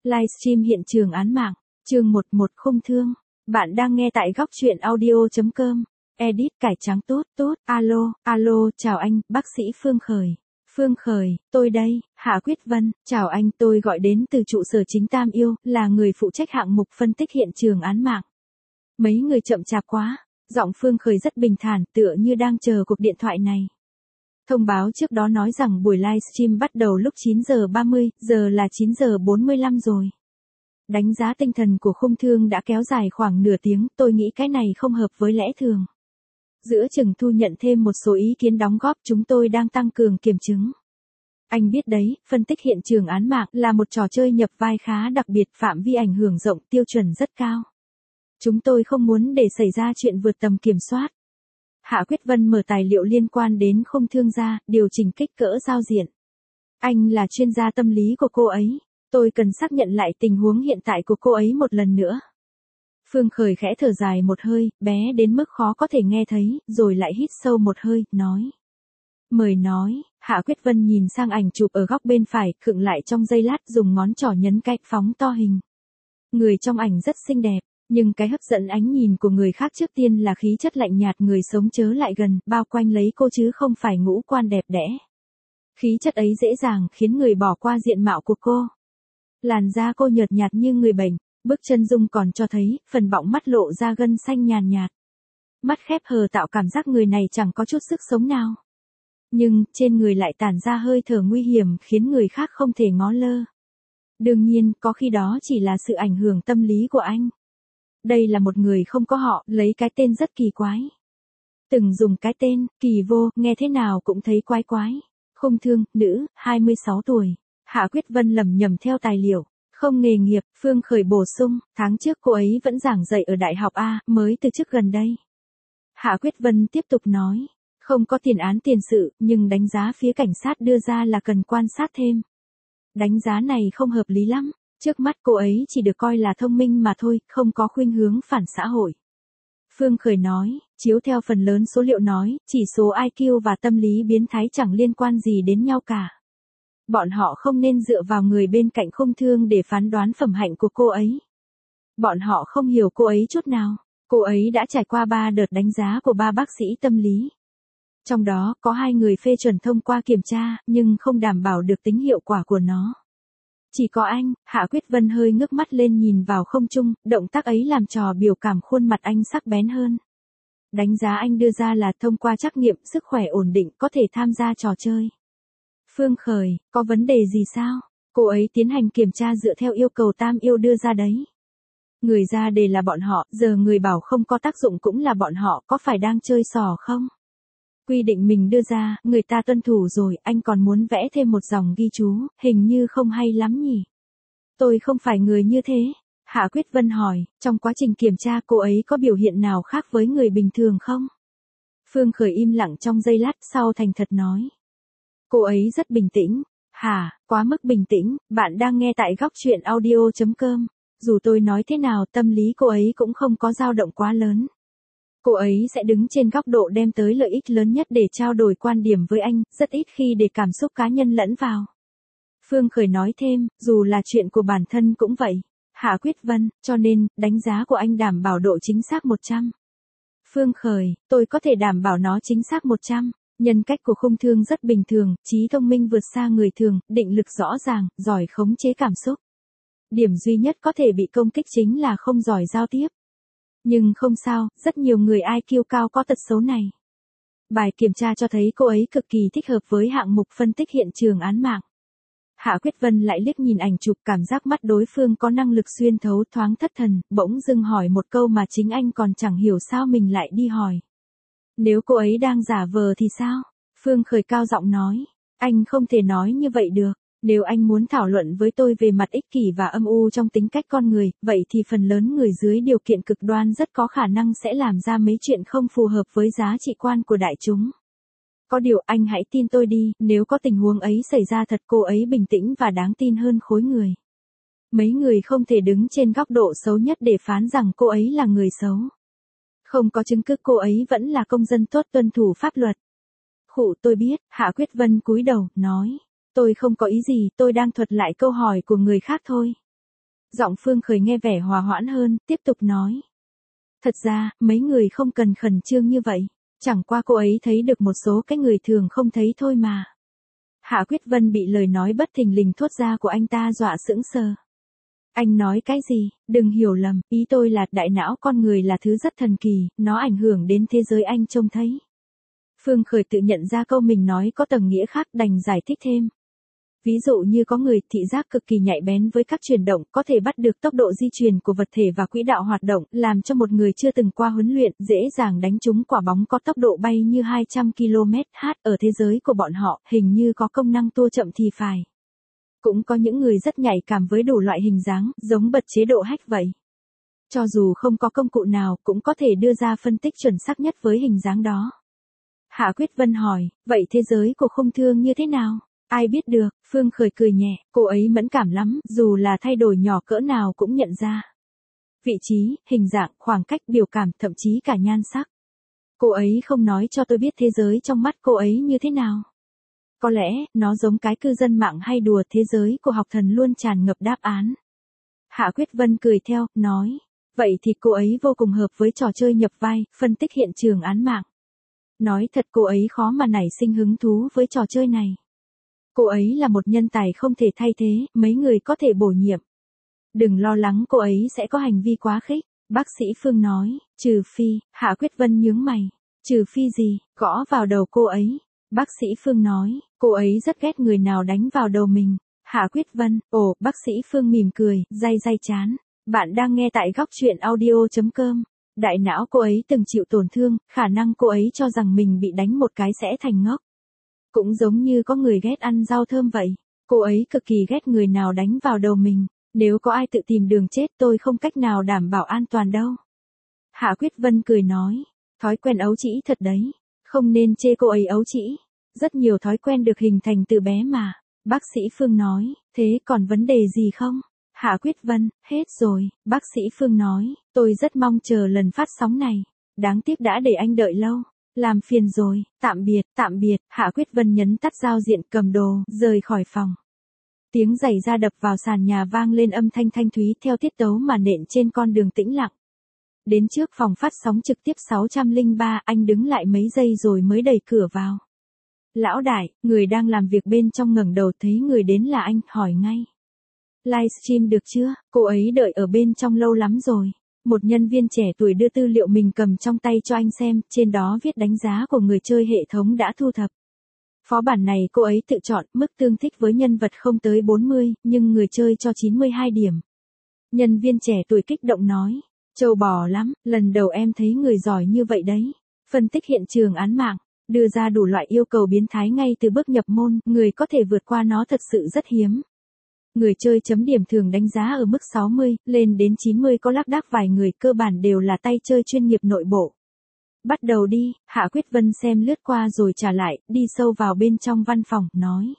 Livestream hiện trường án mạng, chương 11 không thương. Bạn đang nghe tại góc truyện audio.com. Edit cải trắng tốt, alo, chào anh, bác sĩ Phương Khởi. Phương Khởi, tôi đây, Hạ Quyết Vân, chào anh, tôi gọi đến từ trụ sở chính Tam Yêu, là người phụ trách hạng mục phân tích hiện trường án mạng. Mấy người chậm chạp quá, giọng Phương Khởi rất bình thản, tựa như đang chờ cuộc điện thoại này. Thông báo trước đó nói rằng buổi livestream bắt đầu lúc 9 giờ 30, giờ là 9 giờ 45 rồi. Đánh giá tinh thần của khung thương đã kéo dài khoảng nửa tiếng, tôi nghĩ cái này không hợp với lẽ thường. Giữa chừng thu nhận thêm một số ý kiến đóng góp, chúng tôi đang tăng cường kiểm chứng. Anh biết đấy, phân tích hiện trường án mạng là một trò chơi nhập vai khá đặc biệt, phạm vi ảnh hưởng rộng, tiêu chuẩn rất cao. Chúng tôi không muốn để xảy ra chuyện vượt tầm kiểm soát. Hạ Quyết Vân mở tài liệu liên quan đến khung thương ra, điều chỉnh kích cỡ giao diện. Anh là chuyên gia tâm lý của cô ấy. Tôi cần xác nhận lại tình huống hiện tại của cô ấy một lần nữa. Phương Khởi khẽ thở dài một hơi, bé đến mức khó có thể nghe thấy, rồi lại hít sâu một hơi, nói. Mời nói, Hạ Quyết Vân nhìn sang ảnh chụp ở góc bên phải, khựng lại trong giây lát, dùng ngón trỏ nhấn cạnh phóng to hình. Người trong ảnh rất xinh đẹp, nhưng cái hấp dẫn ánh nhìn của người khác trước tiên là khí chất lạnh nhạt người sống chớ lại gần, bao quanh lấy cô chứ không phải ngũ quan đẹp đẽ. Khí chất ấy dễ dàng khiến người bỏ qua diện mạo của cô. Làn da cô nhợt nhạt như người bệnh, bước chân dung còn cho thấy, phần bọng mắt lộ ra gân xanh nhàn nhạt. Mắt khép hờ tạo cảm giác người này chẳng có chút sức sống nào. Nhưng, trên người lại tản ra hơi thở nguy hiểm khiến người khác không thể ngó lơ. Đương nhiên, có khi đó chỉ là sự ảnh hưởng tâm lý của anh. Đây là một người không có họ, lấy cái tên rất kỳ quái. Từng dùng cái tên, Kỳ Vô, nghe thế nào cũng thấy quái quái. Khung thương, nữ, 26 tuổi. Hạ Quyết Vân lẩm nhẩm theo tài liệu. Không nghề nghiệp, Phương Khởi bổ sung, tháng trước cô ấy vẫn giảng dạy ở Đại học A, mới từ chức gần đây. Hạ Quyết Vân tiếp tục nói, không có tiền án tiền sự, nhưng đánh giá phía cảnh sát đưa ra là cần quan sát thêm. Đánh giá này không hợp lý lắm, trước mắt cô ấy chỉ được coi là thông minh mà thôi, không có khuynh hướng phản xã hội. Phương Khởi nói, chiếu theo phần lớn số liệu nói, chỉ số IQ và tâm lý biến thái chẳng liên quan gì đến nhau cả. Bọn họ không nên dựa vào người bên cạnh khung thương để phán đoán phẩm hạnh của cô ấy. Bọn họ không hiểu cô ấy chút nào. Cô ấy đã trải qua 3 đợt đánh giá của 3 bác sĩ tâm lý. Trong đó, có 2 người phê chuẩn thông qua kiểm tra, nhưng không đảm bảo được tính hiệu quả của nó. Chỉ có anh, Hạ Quyết Vân hơi ngước mắt lên nhìn vào không trung, động tác ấy làm trò biểu cảm khuôn mặt anh sắc bén hơn. Đánh giá anh đưa ra là thông qua trắc nghiệm sức khỏe ổn định có thể tham gia trò chơi. Phương Khởi, có vấn đề gì sao? Cô ấy tiến hành kiểm tra dựa theo yêu cầu Tam Yêu đưa ra đấy. Người ra đề là bọn họ, giờ người bảo không có tác dụng cũng là bọn họ, có phải đang chơi xỏ không? Quy định mình đưa ra, người ta tuân thủ rồi, anh còn muốn vẽ thêm một dòng ghi chú, hình như không hay lắm nhỉ? Tôi không phải người như thế. Hạ Quyết Vân hỏi, trong quá trình kiểm tra cô ấy có biểu hiện nào khác với người bình thường không? Phương Khởi im lặng trong giây lát sau thành thật nói. Cô ấy rất bình tĩnh. Hả, quá mức bình tĩnh, bạn đang nghe tại góc truyện audio.com. Dù tôi nói thế nào tâm lý cô ấy cũng không có dao động quá lớn. Cô ấy sẽ đứng trên góc độ đem tới lợi ích lớn nhất để trao đổi quan điểm với anh, rất ít khi để cảm xúc cá nhân lẫn vào. Phương Khởi nói thêm, dù là chuyện của bản thân cũng vậy. Hạ Quyết Vân, cho nên, đánh giá của anh đảm bảo độ chính xác 100. Phương Khởi, tôi có thể đảm bảo nó chính xác 100. Nhân cách của khung thương rất bình thường, trí thông minh vượt xa người thường, định lực rõ ràng, giỏi khống chế cảm xúc. Điểm duy nhất có thể bị công kích chính là không giỏi giao tiếp. Nhưng không sao, rất nhiều người IQ cao có tật xấu này. Bài kiểm tra cho thấy cô ấy cực kỳ thích hợp với hạng mục phân tích hiện trường án mạng. Hạ Quyết Vân lại liếc nhìn ảnh chụp, cảm giác mắt đối phương có năng lực xuyên thấu, thoáng thất thần, bỗng dưng hỏi một câu mà chính anh còn chẳng hiểu sao mình lại đi hỏi. Nếu cô ấy đang giả vờ thì sao? Phương Khởi cao giọng nói. Anh không thể nói như vậy được. Nếu anh muốn thảo luận với tôi về mặt ích kỷ và âm u trong tính cách con người, vậy thì phần lớn người dưới điều kiện cực đoan rất có khả năng sẽ làm ra mấy chuyện không phù hợp với giá trị quan của đại chúng. Có điều anh hãy tin tôi đi, nếu có tình huống ấy xảy ra thật cô ấy bình tĩnh và đáng tin hơn khối người. Mấy người không thể đứng trên góc độ xấu nhất để phán rằng cô ấy là người xấu. Không có chứng cứ cô ấy vẫn là công dân tốt tuân thủ pháp luật. Khụ tôi biết, Hạ Quyết Vân cúi đầu, nói. Tôi không có ý gì, tôi đang thuật lại câu hỏi của người khác thôi. Giọng Phương Khởi nghe vẻ hòa hoãn hơn, tiếp tục nói. Thật ra, mấy người không cần khẩn trương như vậy. Chẳng qua cô ấy thấy được một số cái người thường không thấy thôi mà. Hạ Quyết Vân bị lời nói bất thình lình thốt ra của anh ta dọa sững sờ. Anh nói cái gì? Đừng hiểu lầm, ý tôi là đại não con người là thứ rất thần kỳ, nó ảnh hưởng đến thế giới anh trông thấy. Phương Khởi tự nhận ra câu mình nói có tầng nghĩa khác đành giải thích thêm. Ví dụ như có người thị giác cực kỳ nhạy bén với các chuyển động, có thể bắt được tốc độ di chuyển của vật thể và quỹ đạo hoạt động, làm cho một người chưa từng qua huấn luyện dễ dàng đánh trúng quả bóng có tốc độ bay như 200 km/h. Ở thế giới của bọn họ, hình như có công năng tua chậm thì phải. Cũng có những người rất nhạy cảm với đủ loại hình dáng, giống bật chế độ hack vậy. Cho dù không có công cụ nào, cũng có thể đưa ra phân tích chuẩn xác nhất với hình dáng đó. Hạ Quyết Vân hỏi, vậy thế giới của Khung Thương như thế nào? Ai biết được, Phương Khởi cười nhẹ, cô ấy mẫn cảm lắm, dù là thay đổi nhỏ cỡ nào cũng nhận ra. Vị trí, hình dạng, khoảng cách, biểu cảm, thậm chí cả nhan sắc. Cô ấy không nói cho tôi biết thế giới trong mắt cô ấy như thế nào. Có lẽ, nó giống cái cư dân mạng hay đùa thế giới của học thần luôn tràn ngập đáp án. Hạ Quyết Vân cười theo, nói, vậy thì cô ấy vô cùng hợp với trò chơi nhập vai, phân tích hiện trường án mạng. Nói thật cô ấy khó mà nảy sinh hứng thú với trò chơi này. Cô ấy là một nhân tài không thể thay thế, mấy người có thể bổ nhiệm. Đừng lo lắng cô ấy sẽ có hành vi quá khích, bác sĩ Phương nói, trừ phi, Hạ Quyết Vân nhướng mày. Trừ phi gì, gõ vào đầu cô ấy. Bác sĩ Phương nói, cô ấy rất ghét người nào đánh vào đầu mình. Hạ Quyết Vân, bác sĩ Phương mỉm cười, day chán. Bạn đang nghe tại góc truyện audio.com. Đại não cô ấy từng chịu tổn thương, khả năng cô ấy cho rằng mình bị đánh một cái sẽ thành ngốc. Cũng giống như có người ghét ăn rau thơm vậy. Cô ấy cực kỳ ghét người nào đánh vào đầu mình. Nếu có ai tự tìm đường chết tôi không cách nào đảm bảo an toàn đâu. Hạ Quyết Vân cười nói, thói quen ấu trĩ thật đấy. Không nên chê cô ấy ấu trĩ. Rất nhiều thói quen được hình thành từ bé mà. Bác sĩ Phương nói, thế còn vấn đề gì không? Hạ Quyết Vân, hết rồi. Bác sĩ Phương nói, tôi rất mong chờ lần phát sóng này. Đáng tiếc đã để anh đợi lâu. Làm phiền rồi, tạm biệt, Hạ Quyết Vân nhấn tắt giao diện cầm đồ, rời khỏi phòng. Tiếng giày da đập vào sàn nhà vang lên âm thanh thanh thúy theo tiết tấu mà nện trên con đường tĩnh lặng. Đến trước phòng phát sóng trực tiếp 603, anh đứng lại mấy giây rồi mới đẩy cửa vào. Lão đại, người đang làm việc bên trong ngẩng đầu thấy người đến là anh, hỏi ngay. Livestream được chưa, cô ấy đợi ở bên trong lâu lắm rồi. Một nhân viên trẻ tuổi đưa tư liệu mình cầm trong tay cho anh xem, trên đó viết đánh giá của người chơi hệ thống đã thu thập. Phó bản này cô ấy tự chọn, mức tương thích với nhân vật không tới 40, nhưng người chơi cho 92 điểm. Nhân viên trẻ tuổi kích động nói, trâu bò lắm, lần đầu em thấy người giỏi như vậy đấy. Phân tích hiện trường án mạng, đưa ra đủ loại yêu cầu biến thái ngay từ bước nhập môn, người có thể vượt qua nó thật sự rất hiếm. Người chơi chấm điểm thường đánh giá ở mức 60, lên đến 90 có lác đác vài người, cơ bản đều là tay chơi chuyên nghiệp nội bộ. Bắt đầu đi, Hạ Quyết Vân xem lướt qua rồi trả lại, đi sâu vào bên trong văn phòng, nói.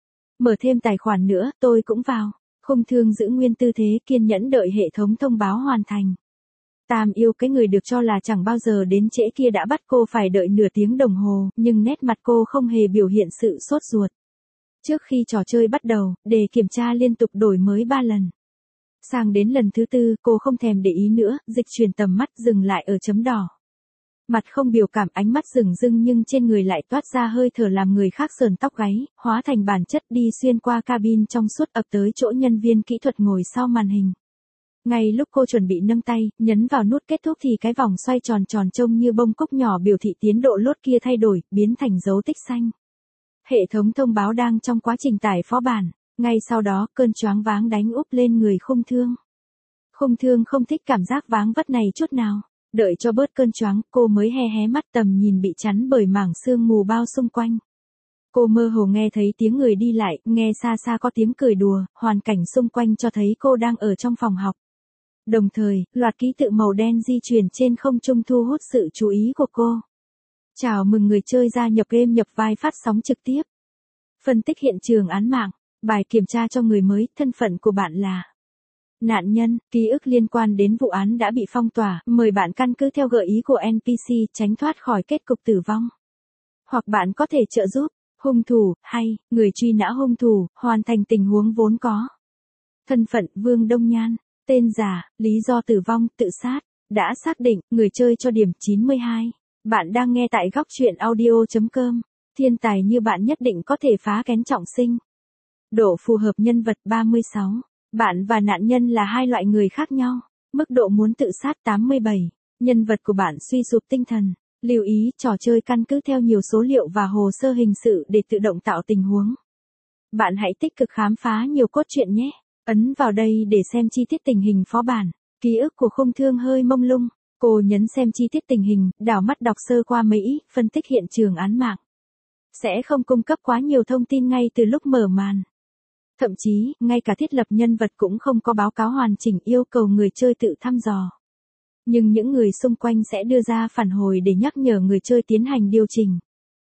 Mở thêm tài khoản nữa, tôi cũng vào. Khung Thương giữ nguyên tư thế kiên nhẫn đợi hệ thống thông báo hoàn thành. Tam yêu cái người được cho là chẳng bao giờ đến trễ kia đã bắt cô phải đợi nửa tiếng đồng hồ, nhưng nét mặt cô không hề biểu hiện sự sốt ruột. Trước khi trò chơi bắt đầu, đề kiểm tra liên tục đổi mới 3 lần. Sang đến lần thứ 4, cô không thèm để ý nữa, dịch chuyển tầm mắt dừng lại ở chấm đỏ. Mặt không biểu cảm, ánh mắt rừng rưng nhưng trên người lại toát ra hơi thở làm người khác sờn tóc gáy, hóa thành bản chất đi xuyên qua cabin trong suốt ập tới chỗ nhân viên kỹ thuật ngồi sau màn hình. Ngay lúc cô chuẩn bị nâng tay, nhấn vào nút kết thúc thì cái vòng xoay tròn tròn trông như bông cúc nhỏ biểu thị tiến độ lốt kia thay đổi, biến thành dấu tích xanh. Hệ thống thông báo đang trong quá trình tải phó bản, ngay sau đó cơn choáng váng đánh úp lên người Khung Thương. Khung Thương không thích cảm giác váng vất này chút nào, đợi cho bớt cơn choáng, cô mới hé mắt, tầm nhìn bị chắn bởi mảng sương mù bao xung quanh. Cô mơ hồ nghe thấy tiếng người đi lại, nghe xa xa có tiếng cười đùa, hoàn cảnh xung quanh cho thấy cô đang ở trong phòng học. Đồng thời, loạt ký tự màu đen di chuyển trên không trung thu hút sự chú ý của cô. Chào mừng người chơi gia nhập game nhập vai phát sóng trực tiếp. Phân tích hiện trường án mạng, bài kiểm tra cho người mới, thân phận của bạn là nạn nhân, ký ức liên quan đến vụ án đã bị phong tỏa, mời bạn căn cứ theo gợi ý của NPC tránh thoát khỏi kết cục tử vong. Hoặc bạn có thể trợ giúp hung thủ, hay người truy nã hung thủ, hoàn thành tình huống vốn có. Thân phận Vương Đông Nhan, Tên giả, lý do tử vong, tự sát. Đã xác định, người chơi cho điểm 92. Bạn đang nghe tại góc truyện audio.com. Thiên tài như bạn nhất định có thể phá kén trọng sinh. Độ phù hợp nhân vật 36. Bạn và nạn nhân là hai loại người khác nhau. Mức độ muốn tự sát 87. Nhân vật của bạn suy sụp tinh thần. Lưu ý, trò chơi căn cứ theo nhiều số liệu và hồ sơ hình sự để tự động tạo tình huống. Bạn hãy tích cực khám phá nhiều cốt truyện nhé. Ấn vào đây để xem chi tiết tình hình phó bản. Ký ức của Khung Thương hơi mông lung. Cô nhấn xem chi tiết tình hình, đảo mắt đọc sơ qua mấy ý, phân tích hiện trường án mạng. Sẽ không cung cấp quá nhiều thông tin ngay từ lúc mở màn. Thậm chí, ngay cả thiết lập nhân vật cũng không có báo cáo hoàn chỉnh, yêu cầu người chơi tự thăm dò. Nhưng những người xung quanh sẽ đưa ra phản hồi để nhắc nhở người chơi tiến hành điều chỉnh.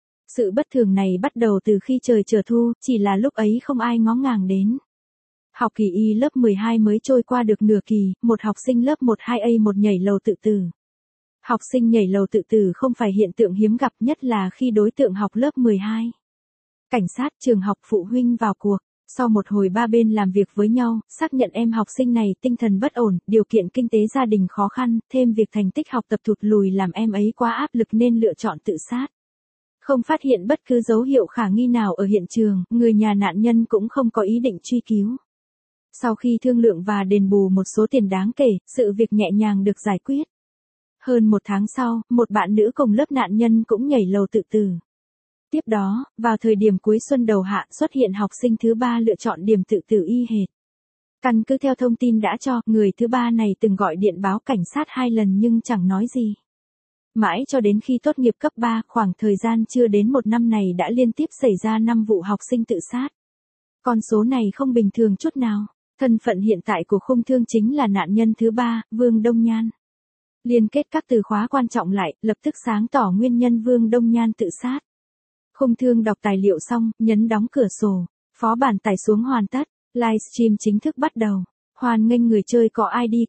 Sự bất thường này bắt đầu từ khi trời trở thu, chỉ là lúc ấy không ai ngó ngàng đến. Học kỳ Y lớp 12 mới trôi qua được nửa kỳ, một học sinh lớp 12A1 nhảy lầu tự tử. Học sinh nhảy lầu tự tử không phải hiện tượng hiếm gặp, nhất là khi đối tượng học lớp 12. Cảnh sát, trường học, phụ huynh vào cuộc. Sau một hồi ba bên làm việc với nhau, xác nhận em học sinh này tinh thần bất ổn, điều kiện kinh tế gia đình khó khăn, thêm việc thành tích học tập thụt lùi làm em ấy quá áp lực nên lựa chọn tự sát. Không phát hiện bất cứ dấu hiệu khả nghi nào ở hiện trường, người nhà nạn nhân cũng không có ý định truy cứu. Sau khi thương lượng và đền bù một số tiền đáng kể, sự việc nhẹ nhàng được giải quyết. Hơn một tháng sau, một bạn nữ cùng lớp nạn nhân cũng nhảy lầu tự tử. Tiếp đó, vào thời điểm cuối xuân đầu hạ xuất hiện học sinh thứ ba lựa chọn điểm tự tử y hệt. Căn cứ theo thông tin đã cho, người thứ ba này từng gọi điện báo cảnh sát 2 lần nhưng chẳng nói gì. Mãi cho đến khi tốt nghiệp cấp 3, khoảng thời gian chưa đến 1 năm này đã liên tiếp xảy ra 5 vụ học sinh tự sát. Con số này không bình thường chút nào. Thân phận hiện tại của Khung Thương chính là nạn nhân thứ 3, Vương Đông Nhan. Liên kết các từ khóa quan trọng lại, lập tức sáng tỏ nguyên nhân Vương Đông Nhan tự sát. Khung Thương đọc tài liệu xong, nhấn đóng cửa sổ. Phó bản tải xuống hoàn tất. Livestream chính thức bắt đầu. Hoan nghênh người chơi có ID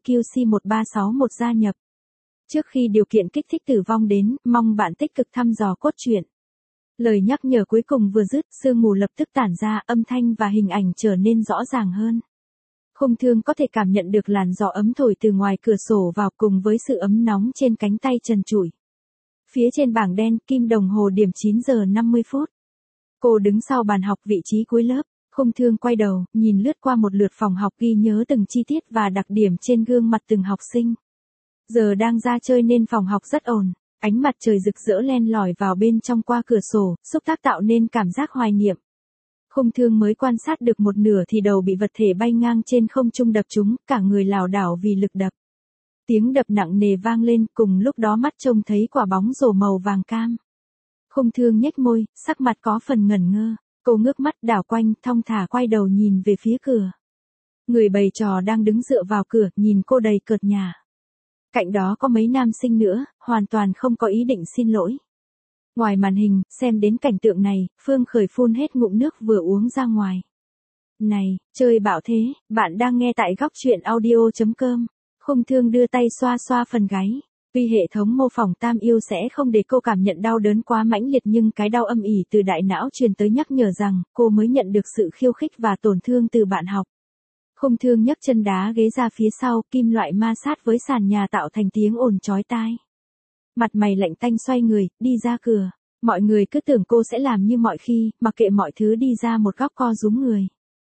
QC1361 gia nhập. Trước khi điều kiện kích thích tử vong đến, mong bạn tích cực thăm dò cốt truyện. Lời nhắc nhở cuối cùng vừa dứt, sương mù lập tức tản ra, âm thanh và hình ảnh trở nên rõ ràng hơn. Khung Thương có thể cảm nhận được làn gió ấm thổi từ ngoài cửa sổ vào cùng với sự ấm nóng trên cánh tay trần trụi. Phía trên bảng đen, kim đồng hồ điểm 9 giờ 50 phút. Cô đứng sau bàn học vị trí cuối lớp. Khung Thương quay đầu, nhìn lướt qua một lượt phòng học ghi nhớ từng chi tiết và đặc điểm trên gương mặt từng học sinh. Giờ đang ra chơi nên phòng học rất ồn. Ánh mặt trời rực rỡ len lỏi vào bên trong qua cửa sổ, xúc tác tạo nên cảm giác hoài niệm. Khung Thương mới quan sát được một nửa thì đầu bị vật thể bay ngang trên không trung đập trúng, cả người lảo đảo vì lực đập. Tiếng đập nặng nề vang lên, cùng lúc đó mắt trông thấy quả bóng rổ màu vàng cam. Khung Thương nhếch môi, sắc mặt có phần ngẩn ngơ. Cô ngước mắt đảo quanh, thong thả quay đầu nhìn về phía cửa. Người bày trò đang đứng dựa vào cửa, nhìn cô đầy cợt nhả. Cạnh đó có mấy nam sinh nữa, hoàn toàn không có ý định xin lỗi. Ngoài màn hình, xem đến cảnh tượng này, Phương Khởi phun hết ngụm nước vừa uống ra ngoài. Này, chơi bạo thế, bạn đang nghe tại góc truyện audio.com. Khung Thương đưa tay xoa xoa phần gáy. Tuy hệ thống mô phỏng tam yêu sẽ không để cô cảm nhận đau đớn quá mãnh liệt nhưng cái đau âm ỉ từ đại não truyền tới nhắc nhở rằng cô mới nhận được sự khiêu khích và tổn thương từ bạn học. Khung Thương nhấc chân đá ghế ra phía sau, kim loại ma sát với sàn nhà tạo thành tiếng ồn chói tai. Mặt mày lạnh tanh xoay người, đi ra cửa. Mọi người cứ tưởng cô sẽ làm như mọi khi, mặc kệ mọi thứ đi ra một góc co rúm người.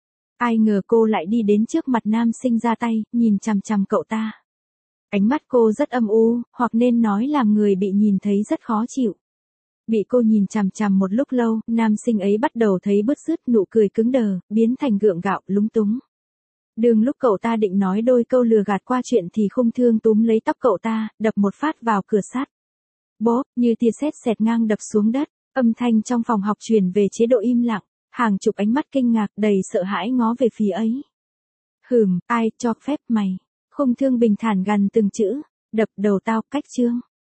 Ai ngờ cô lại đi đến trước mặt nam sinh ra tay, nhìn chằm chằm cậu ta. Ánh mắt cô rất âm u, hoặc nên nói làm người bị nhìn thấy rất khó chịu. Bị cô nhìn chằm chằm một lúc lâu, nam sinh ấy bắt đầu thấy bứt rứt, nụ cười cứng đờ, biến thành gượng gạo, lúng túng. Đường lúc cậu ta định nói đôi câu lừa gạt qua chuyện thì Khung Thương túm lấy tóc cậu ta, đập một phát vào cửa sắt. Bốp, như tia sét xẹt ngang đập xuống đất, âm thanh trong phòng học truyền về chế độ im lặng, hàng chục ánh mắt kinh ngạc đầy sợ hãi ngó về phía ấy. Ai cho phép mày? Khung Thương bình thản gằn từng chữ, đập đầu tao, cách chương.